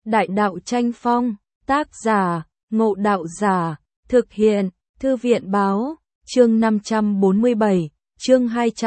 Đại đạo tranh phong, tác giả, Ngộ Đạo Giả, thực hiện, Thư viện báo, chương 547, chương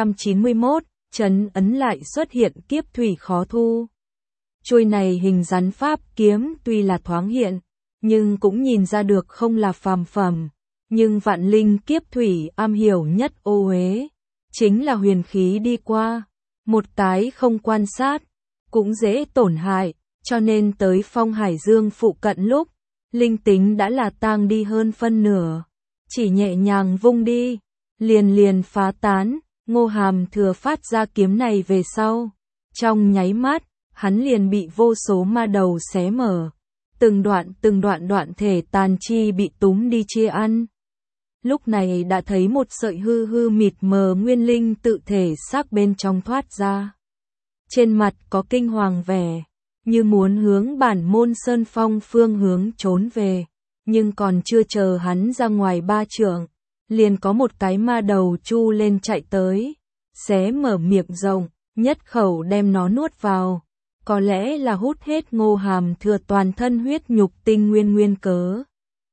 291, trấn ấn lại xuất hiện kiếp thủy khó thu. Chuôi này hình rắn pháp kiếm tuy là thoáng hiện, nhưng cũng nhìn ra được không là phàm phẩm, nhưng vạn linh kiếp thủy am hiểu nhất ô uế, chính là huyền khí đi qua, một cái không quan sát, cũng dễ tổn hại, cho nên tới Phong Hải Dương phụ cận lúc, linh tính đã là tang đi hơn phân nửa, chỉ nhẹ nhàng vung đi, liền phá tán. Ngô Hàm Thừa phát ra kiếm này về sau, trong nháy mắt, hắn liền bị vô số ma đầu xé mở, từng đoạn đoạn thể tàn chi bị túm đi chia ăn. Lúc này đã thấy một sợi hư mịt mờ nguyên linh tự thể xác bên trong thoát ra. Trên mặt có kinh hoàng vẻ, như muốn hướng bản môn Sơn Phong phương hướng trốn về, nhưng còn chưa chờ hắn ra ngoài 3 trượng, liền có một cái ma đầu chu lên chạy tới, xé mở miệng rộng, nhất khẩu đem nó nuốt vào, có lẽ là hút hết Ngô Hàm Thừa toàn thân huyết nhục tinh nguyên cớ.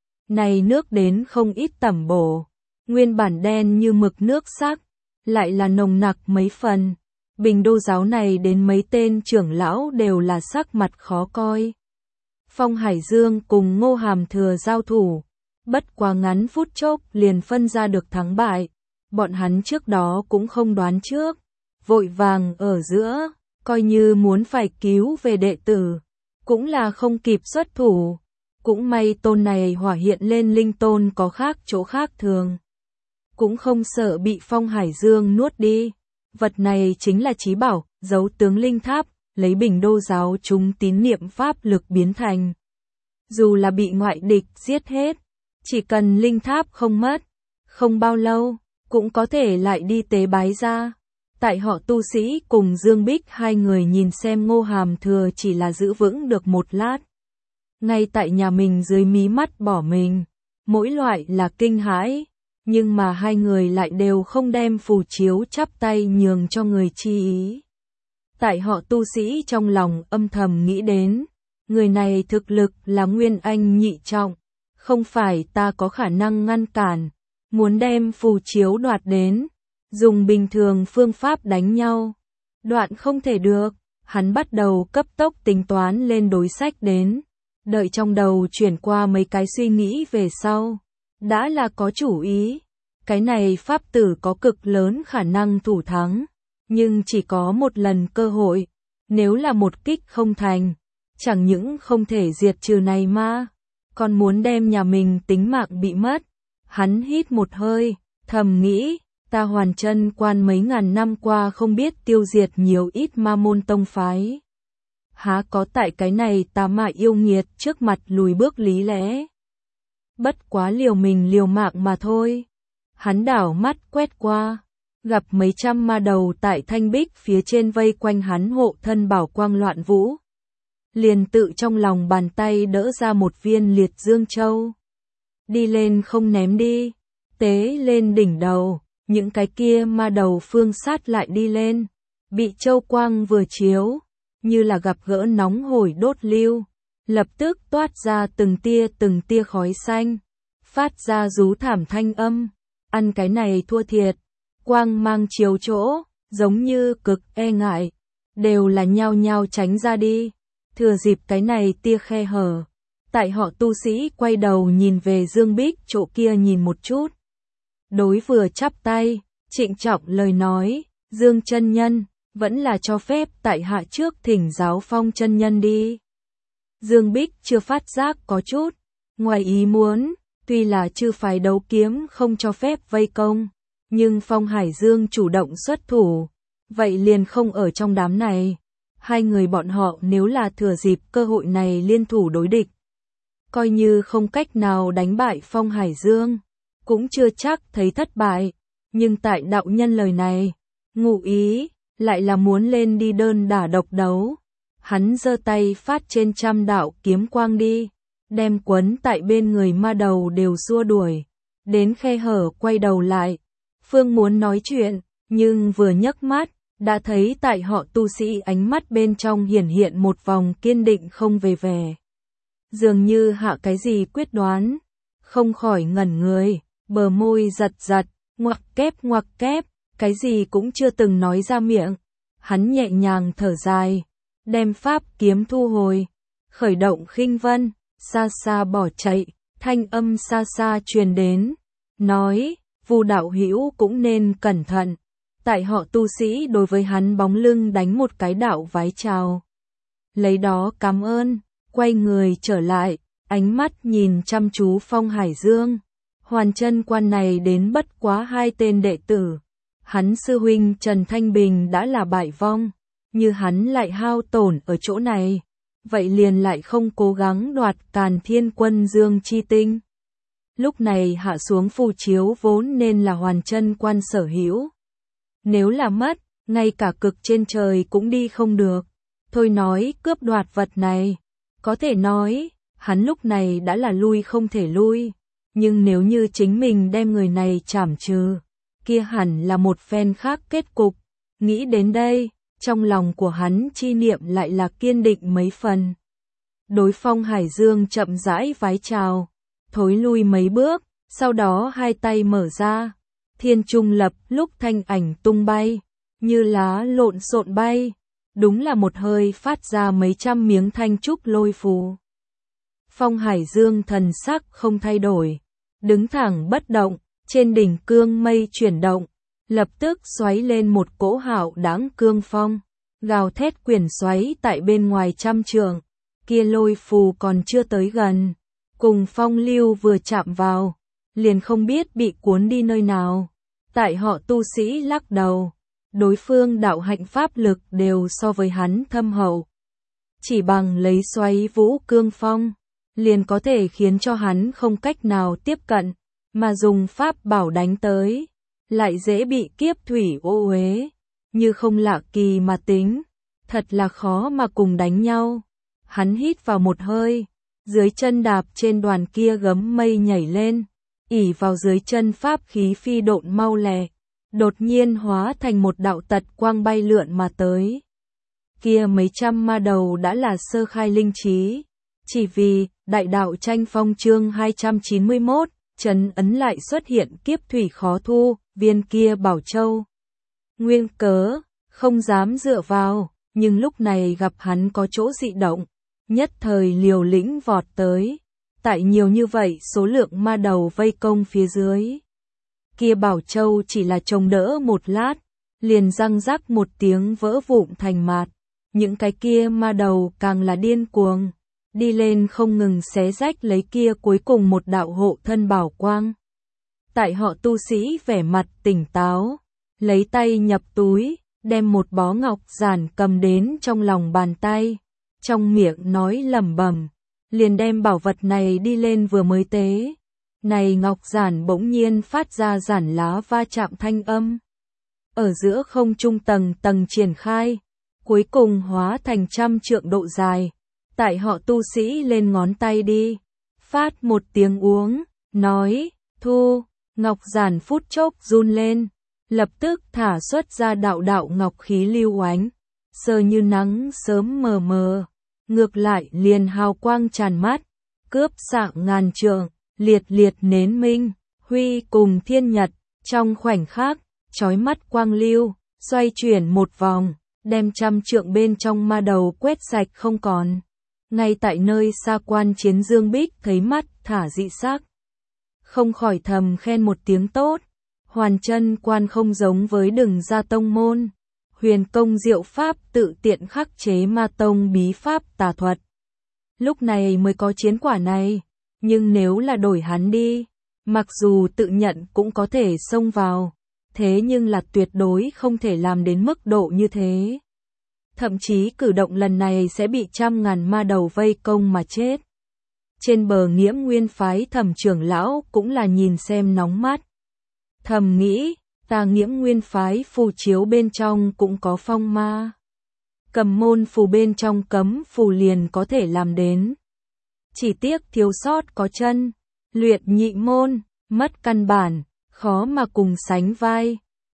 Này nước đến không ít tẩm bổ, nguyên bản đen như mực nước sắc, lại là nồng nặc mấy phần. Bình Đô giáo này đến mấy tên trưởng lão đều là sắc mặt khó coi. Phong Hải Dương cùng Ngô Hàm Thừa giao thủ, bất quá ngắn phút chốc liền phân ra được thắng bại, bọn hắn trước đó cũng không đoán trước, vội vàng ở giữa, coi như muốn phải cứu về đệ tử, cũng là không kịp xuất thủ, cũng may tôn này hỏa hiện lên linh tôn có khác chỗ khác thường, cũng không sợ bị Phong Hải Dương nuốt đi, vật này chính là chí bảo, dấu tướng linh tháp, lấy Bình Đô giáo chúng tín niệm pháp lực biến thành. Dù là bị ngoại địch giết hết, chỉ cần linh tháp không mất, không bao lâu, cũng có thể lại đi tế bái ra. Tại họ tu sĩ cùng Dương Bích hai người nhìn xem Ngô Hàm Thừa chỉ là giữ vững được một lát. Ngay tại nhà mình dưới mí mắt bỏ mình, mỗi loại là kinh hãi, nhưng mà hai người lại đều không đem phù chiếu chắp tay nhường cho người chi ý. Tại họ tu sĩ trong lòng âm thầm nghĩ đến, người này thực lực là Nguyên Anh nhị trọng, không phải ta có khả năng ngăn cản, muốn đem phù chiếu đoạt đến, dùng bình thường phương pháp đánh nhau, đoạn không thể được, hắn bắt đầu cấp tốc tính toán lên đối sách đến, đợi trong đầu chuyển qua mấy cái suy nghĩ về sau, đã là có chủ ý, cái này pháp tử có cực lớn khả năng thủ thắng, nhưng chỉ có một lần cơ hội, nếu là một kích không thành, chẳng những không thể diệt trừ này ma, còn muốn đem nhà mình tính mạng bị mất. Hắn hít một hơi, thầm nghĩ, ta Hoàn Chân quan mấy ngàn năm qua không biết tiêu diệt nhiều ít ma môn tông phái. Há có tại cái này tà ma yêu nghiệt trước mặt lùi bước lý lẽ. Bất quá liều mình liều mạng mà thôi. Hắn đảo mắt quét qua, gặp mấy trăm ma đầu tại thanh bích phía trên vây quanh hắn hộ thân bảo quang loạn vũ. Liền tự trong lòng bàn tay đỡ ra một viên liệt dương châu. Đi lên không ném đi, tế lên đỉnh đầu, những cái kia ma đầu phương sát lại đi lên, bị châu quang vừa chiếu, như là gặp gỡ nóng hổi đốt lưu, lập tức toát ra từng tia khói xanh, phát ra rú thảm thanh âm, ăn cái này thua thiệt, quang mang chiếu chỗ, giống như cực e ngại, đều là nhao nhao tránh ra đi, thừa dịp cái này tia khe hở. Tại họ tu sĩ quay đầu nhìn về Dương Bích chỗ kia nhìn một chút. Đối vừa chắp tay, trịnh trọng lời nói, Dương chân nhân, vẫn là cho phép tại hạ trước thỉnh giáo Phong chân nhân đi. Dương Bích chưa phát giác có chút, ngoài ý muốn, tuy là chư phái đấu kiếm không cho phép vây công, nhưng Phong Hải Dương chủ động xuất thủ, vậy liền không ở trong đám này. Hai người bọn họ nếu là thừa dịp cơ hội này liên thủ đối địch, coi như không cách nào đánh bại Phong Hải Dương, cũng chưa chắc thấy thất bại, nhưng tại đạo nhân lời này, ngụ ý, lại là muốn lên đi đơn đả độc đấu. Hắn giơ tay phát trên trăm đạo kiếm quang đi, đem quấn tại bên người ma đầu đều xua đuổi, đến khe hở quay đầu lại, phương muốn nói chuyện, nhưng vừa nhấc mắt, đã thấy tại họ tu sĩ ánh mắt bên trong hiển hiện một vòng kiên định không về vẻ. Dường như hạ cái gì quyết đoán, không khỏi ngẩn người, bờ môi giật giật, ngoặc kép, cái gì cũng chưa từng nói ra miệng. Hắn nhẹ nhàng thở dài, đem pháp kiếm thu hồi, khởi động khinh vân, xa xa bỏ chạy, thanh âm xa xa truyền đến, nói, Vu đạo hữu cũng nên cẩn thận. Tại họ tu sĩ đối với hắn bóng lưng đánh một cái đạo vái chào. Lấy đó cảm ơn, quay người trở lại, ánh mắt nhìn chăm chú Phong Hải Dương. Hoàn chân quan này đến bất quá 2 tên đệ tử. Hắn sư huynh Trần Thanh Bình đã là bại vong, như hắn lại hao tổn ở chỗ này, vậy liền lại không cố gắng đoạt Càn Thiên Quân Dương chi tinh. Lúc này hạ xuống phù chiếu vốn nên là hoàn chân quan sở hữu. Nếu là mất, ngay cả cực trên trời cũng đi không được. Thôi nói cướp đoạt vật này, có thể nói, hắn lúc này đã là lui không thể lui. Nhưng nếu như chính mình đem người này trảm trừ, kia hẳn là một phen khác kết cục. Nghĩ đến đây, trong lòng của hắn chi niệm lại là kiên định mấy phần. Đối Phong Hải Dương chậm rãi vái chào, thối lui mấy bước, sau đó 2 tay mở ra. Thiên trung lập lúc thanh ảnh tung bay, như lá lộn xộn bay, đúng là một hơi phát ra mấy trăm miếng thanh trúc lôi phù. Phong Hải Dương thần sắc không thay đổi, đứng thẳng bất động, trên đỉnh cương mây chuyển động, lập tức xoáy lên một cỗ hạo đáng cương phong, gào thét quyển xoáy tại bên ngoài trăm trượng, kia lôi phù còn chưa tới gần, cùng phong lưu vừa chạm vào, liền không biết bị cuốn đi nơi nào. Tại họ tu sĩ lắc đầu, đối phương đạo hạnh pháp lực đều so với hắn thâm hậu. Chỉ bằng lấy xoáy vũ cương phong, liền có thể khiến cho hắn không cách nào tiếp cận, mà dùng pháp bảo đánh tới, lại dễ bị kiếp thủy ô uế, như không lạ kỳ mà tính, thật là khó mà cùng đánh nhau. Hắn hít vào một hơi, dưới chân đạp trên đoàn kia gấm mây nhảy lên, ỉ vào dưới chân pháp khí phi độn mau lẹ, đột nhiên hóa thành một đạo tật quang bay lượn mà tới. Kia mấy trăm ma đầu đã là sơ khai linh trí, chỉ vì đại đạo tranh phong chương 291, trấn ấn lại xuất hiện kiếp thủy khó thu, viên kia bảo châu. Nguyên cớ, không dám dựa vào, nhưng lúc này gặp hắn có chỗ dị động, nhất thời liều lĩnh vọt tới. Tại nhiều như vậy số lượng ma đầu vây công phía dưới. Kia bảo châu chỉ là chống đỡ một lát, liền răng rắc một tiếng vỡ vụn thành mạt. Những cái kia ma đầu càng là điên cuồng, đi lên không ngừng xé rách lấy kia cuối cùng một đạo hộ thân bảo quang. Tại họ tu sĩ vẻ mặt tỉnh táo, lấy tay nhập túi, đem một bó ngọc giản cầm đến trong lòng bàn tay, trong miệng nói lẩm bẩm. Liền đem bảo vật này đi lên vừa mới tế. Này ngọc giản bỗng nhiên phát ra giản lá va chạm thanh âm. Ở giữa không trung tầng tầng triển khai, cuối cùng hóa thành 100 trượng độ dài. Tại họ tu sĩ lên ngón tay đi, phát một tiếng uống, nói, thu, ngọc giản phút chốc run lên, lập tức thả xuất ra đạo đạo ngọc khí lưu oánh, sờ như nắng sớm mờ mờ. Ngược lại liền hào quang tràn mắt, cướp xạng ngàn trượng, liệt liệt nến minh, huy cùng thiên nhật, trong khoảnh khắc, chói mắt quang lưu, xoay chuyển một vòng, đem 100 trượng bên trong ma đầu quét sạch không còn. Ngay tại nơi xa quan chiến Dương Bích thấy mắt thả dị sắc, không khỏi thầm khen một tiếng tốt. Hoàn chân quan không giống với Đừng Gia tông môn. Huyền công diệu pháp tự tiện khắc chế ma tông bí pháp tà thuật. Lúc này mới có chiến quả này, nhưng nếu là đổi hắn đi, mặc dù tự nhận cũng có thể xông vào, thế nhưng là tuyệt đối không thể làm đến mức độ như thế. Thậm chí cử động lần này sẽ bị 100.000 ma đầu vây công mà chết. Trên bờ Nghiễm Nguyên phái Thẩm trưởng lão cũng là nhìn xem nóng mắt. Thầm nghĩ, ta Nghiễm Nguyên phái phù chiếu bên trong cũng có phong ma. Cầm môn phù bên trong cấm phù liền có thể làm đến. Chỉ tiếc thiếu sót có chân, luyện nhị môn, mất căn bản, khó mà cùng sánh vai.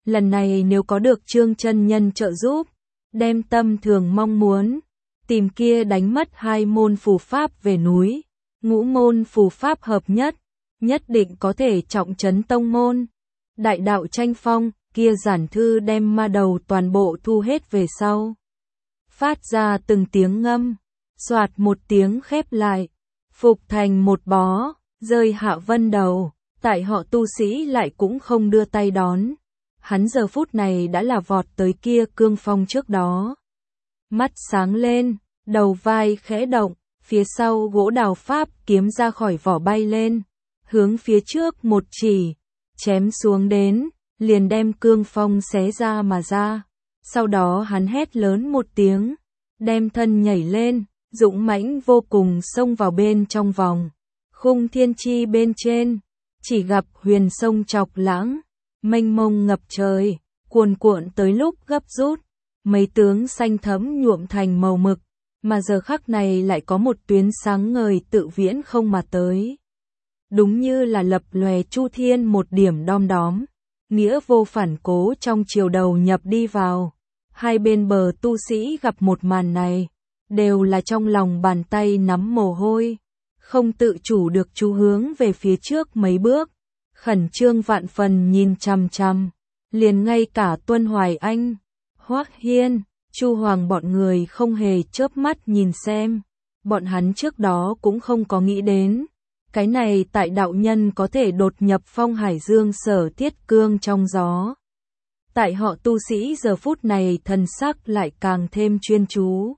lần này nếu có được Trương chân nhân trợ giúp, đem tâm thường mong muốn, tìm kia đánh mất 2 môn phù pháp về núi, ngũ môn phù pháp hợp nhất, nhất định có thể trọng trấn tông môn. Đại đạo tranh phong, kia giản thư đem ma đầu toàn bộ thu hết về sau. Phát ra từng tiếng ngâm, soạt một tiếng khép lại, phục thành một bó, rơi hạ vân đầu, tại họ tu sĩ lại cũng không đưa tay đón. Hắn giờ phút này đã là vọt tới kia cương phong trước đó. Mắt sáng lên, đầu vai khẽ động, phía sau gỗ đào pháp kiếm ra khỏi vỏ bay lên, hướng phía trước một chỉ, chém xuống đến, liền đem cương phong xé ra mà ra. Sau đó hắn hét lớn một tiếng, đem thân nhảy lên, dũng mãnh vô cùng xông vào bên trong vòng. Khung thiên chi bên trên, chỉ gặp huyền sông chọc lãng, mênh mông ngập trời, cuồn cuộn tới lúc gấp rút, mấy tướng xanh thẫm nhuộm thành màu mực, mà giờ khắc này lại có một tuyến sáng ngời tự viễn không mà tới. Đúng như là lập lòe chu thiên một điểm đom đóm, nghĩa vô phản cố trong chiều đầu nhập đi vào. Hai bên bờ tu sĩ gặp một màn này, đều là trong lòng bàn tay nắm mồ hôi, không tự chủ được chú hướng về phía trước mấy bước, khẩn trương vạn phần nhìn chằm chằm, liền ngay cả Tuân Hoài Anh, Hoắc Hiên, Chu Hoàng bọn người không hề chớp mắt nhìn xem, bọn hắn trước đó cũng không có nghĩ đến, cái này tại đạo nhân có thể đột nhập Phong Hải Dương Sở Thiết Cương trong gió. Tại họ tu sĩ giờ phút này thần sắc lại càng thêm chuyên chú.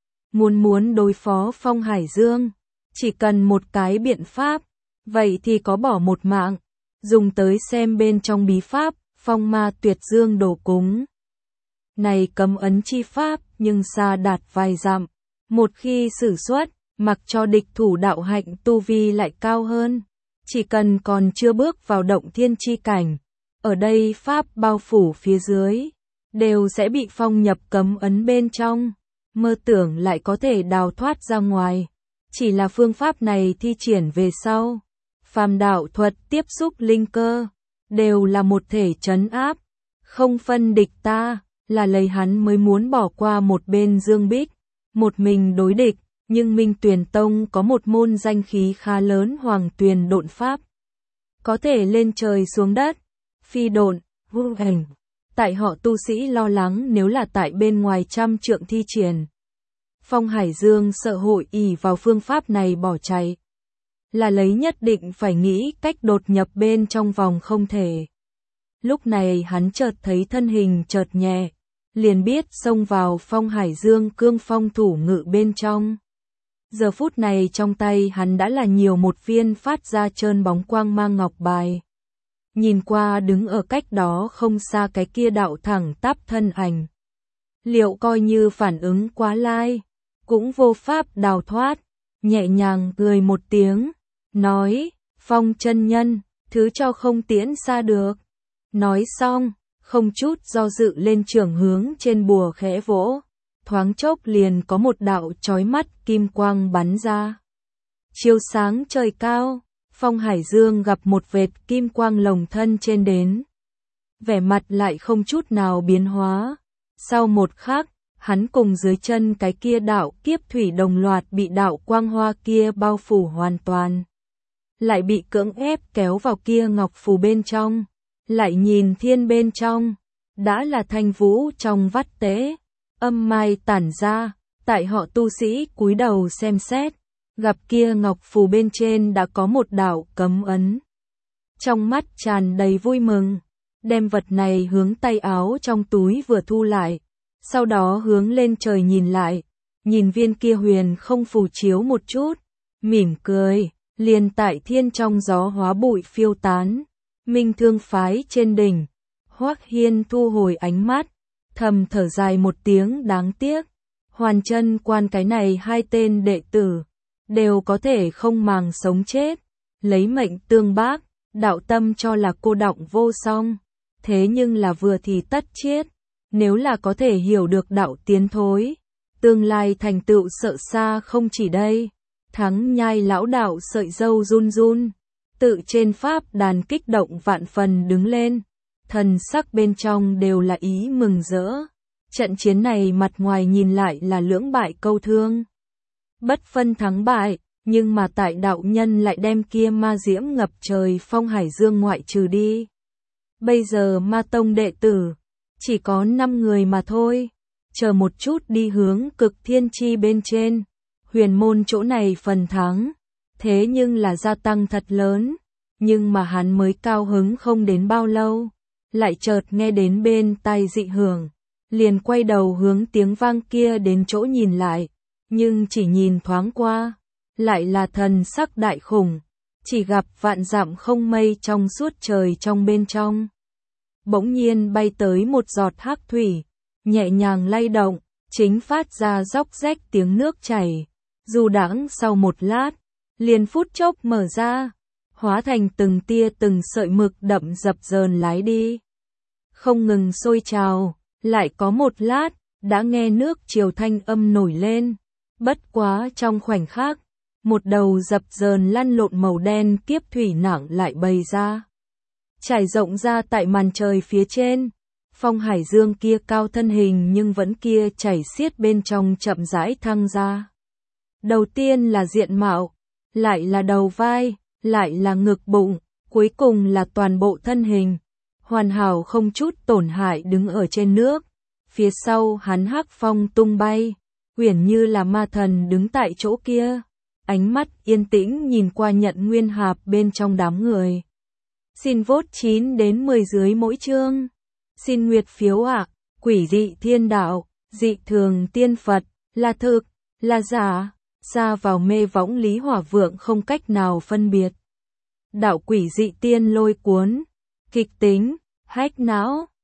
Muốn đối phó Phong Hải Dương, chỉ cần một cái biện pháp, vậy thì có bỏ một mạng, dùng tới xem bên trong bí pháp, Phong Ma Tuyệt Dương Đồ Cúng. Này cấm ấn chi pháp, nhưng xa đạt vài dặm, một khi sử xuất, mặc cho địch thủ đạo hạnh tu vi lại cao hơn, chỉ cần còn chưa bước vào động thiên chi cảnh, ở đây pháp bao phủ phía dưới, đều sẽ bị phong nhập cấm ấn bên trong, mơ tưởng lại có thể đào thoát ra ngoài. Chỉ là phương pháp này thi triển về sau, phàm đạo thuật tiếp xúc linh cơ, đều là một thể trấn áp, không phân địch ta, là lấy hắn mới muốn bỏ qua một bên Dương Bích, một mình đối địch, nhưng Minh Tuyền Tông có một môn danh khí khá lớn Hoàng Tuyền Độn Pháp, có thể lên trời xuống đất, phi độn, vô ảnh. Tại họ tu sĩ lo lắng nếu là tại bên ngoài trăm trượng thi triển, Phong Hải Dương sợ hội ỷ vào phương pháp này bỏ chạy, là lấy nhất định phải nghĩ cách đột nhập bên trong vòng không thể. Lúc này hắn chợt thấy thân hình chợt nhẹ, liền biết xông vào Phong Hải Dương cương phong thủ ngự bên trong. Giờ phút này trong tay hắn đã là nhiều một viên phát ra trơn bóng quang mang ngọc bài. Nhìn qua đứng ở cách đó không xa cái kia đạo thẳng tắp thân ảnh. Liệu coi như phản ứng quá lai, cũng vô pháp đào thoát, nhẹ nhàng cười một tiếng, nói, Phong chân nhân, thứ cho không tiễn xa được. Nói xong, không chút do dự lên trường hướng trên bùa khẽ vỗ, thoáng chốc liền có một đạo chói mắt kim quang bắn ra. Chiếu sáng trời cao, Phong Hải Dương gặp một vệt kim quang lồng thân trên đến. Vẻ mặt lại không chút nào biến hóa. Sau một khắc, hắn cùng dưới chân cái kia đạo kiếp thủy đồng loạt bị đạo quang hoa kia bao phủ hoàn toàn. Lại bị cưỡng ép kéo vào kia ngọc phù bên trong. Lại nhìn thiên bên trong, đã là thanh vũ trong vắt tế. Âm mai tản ra, tại họ tu sĩ cúi đầu xem xét, gặp kia ngọc phù bên trên đã có một đạo cấm ấn. Trong mắt tràn đầy vui mừng, đem vật này hướng tay áo trong túi vừa thu lại, sau đó hướng lên trời nhìn lại, nhìn viên kia huyền không phù chiếu một chút, mỉm cười, liền tại thiên trong gió hóa bụi phiêu tán. Minh Thương phái trên đỉnh, Hoắc Hiên thu hồi ánh mắt, thầm thở dài một tiếng đáng tiếc, Hoàn Chân Quan cái này hai tên đệ tử, đều có thể không màng sống chết, lấy mệnh tương bác, đạo tâm cho là cô đọng vô song, thế nhưng là vừa thì tất chết, nếu là có thể hiểu được đạo tiến thối, tương lai thành tựu sợ xa không chỉ đây. Thắng Nhai lão đạo sợi râu run run, tự trên pháp đàn kích động vạn phần đứng lên, thần sắc bên trong đều là ý mừng rỡ. Trận chiến này mặt ngoài nhìn lại là lưỡng bại câu thương, bất phân thắng bại, nhưng mà tại đạo nhân lại đem kia ma diễm ngập trời Phong Hải Dương ngoại trừ đi. Bây giờ ma tông đệ tử chỉ có 5 người mà thôi, chờ một chút đi hướng Cực Thiên Chi bên trên, huyền môn chỗ này phần thắng, thế nhưng là gia tăng thật lớn, nhưng mà hắn mới cao hứng không đến bao lâu, lại chợt nghe đến bên tai dị hưởng, liền quay đầu hướng tiếng vang kia đến chỗ nhìn lại, nhưng chỉ nhìn thoáng qua, lại là thần sắc đại khủng, chỉ gặp vạn dặm không mây trong suốt trời trong bên trong. Bỗng nhiên bay tới một giọt hắc thủy, nhẹ nhàng lay động, chính phát ra róc rách tiếng nước chảy, dù đãng sau một lát, liền phút chốc mở ra, hóa thành từng tia từng sợi mực đậm dập dờn lái đi. Không ngừng sôi trào, lại có một lát, đã nghe nước triều thanh âm nổi lên, bất quá trong khoảnh khắc, một đầu dập dờn lăn lộn màu đen kiếp thủy nặng lại bày ra, trải rộng ra tại màn trời phía trên. Phong Hải Dương kia cao thân hình nhưng vẫn kia chảy xiết bên trong chậm rãi thăng ra. Đầu tiên là diện mạo, lại là đầu vai, lại là ngực bụng, cuối cùng là toàn bộ thân hình, hoàn hảo không chút tổn hại đứng ở trên nước. Phía sau hắn hắc phong tung bay, uyển như là ma thần đứng tại chỗ kia, ánh mắt yên tĩnh nhìn qua Nhận Nguyên Hạp bên trong đám người. Xin vote 9 đến 10 dưới mỗi chương. Xin nguyệt phiếu ạ. Quỷ dị thiên đạo, dị thường tiên Phật, là thực, là giả, xa vào mê võng Lý Hỏa Vượng không cách nào phân biệt. Đạo quỷ dị tiên lôi cuốn, kịch tính, hách não.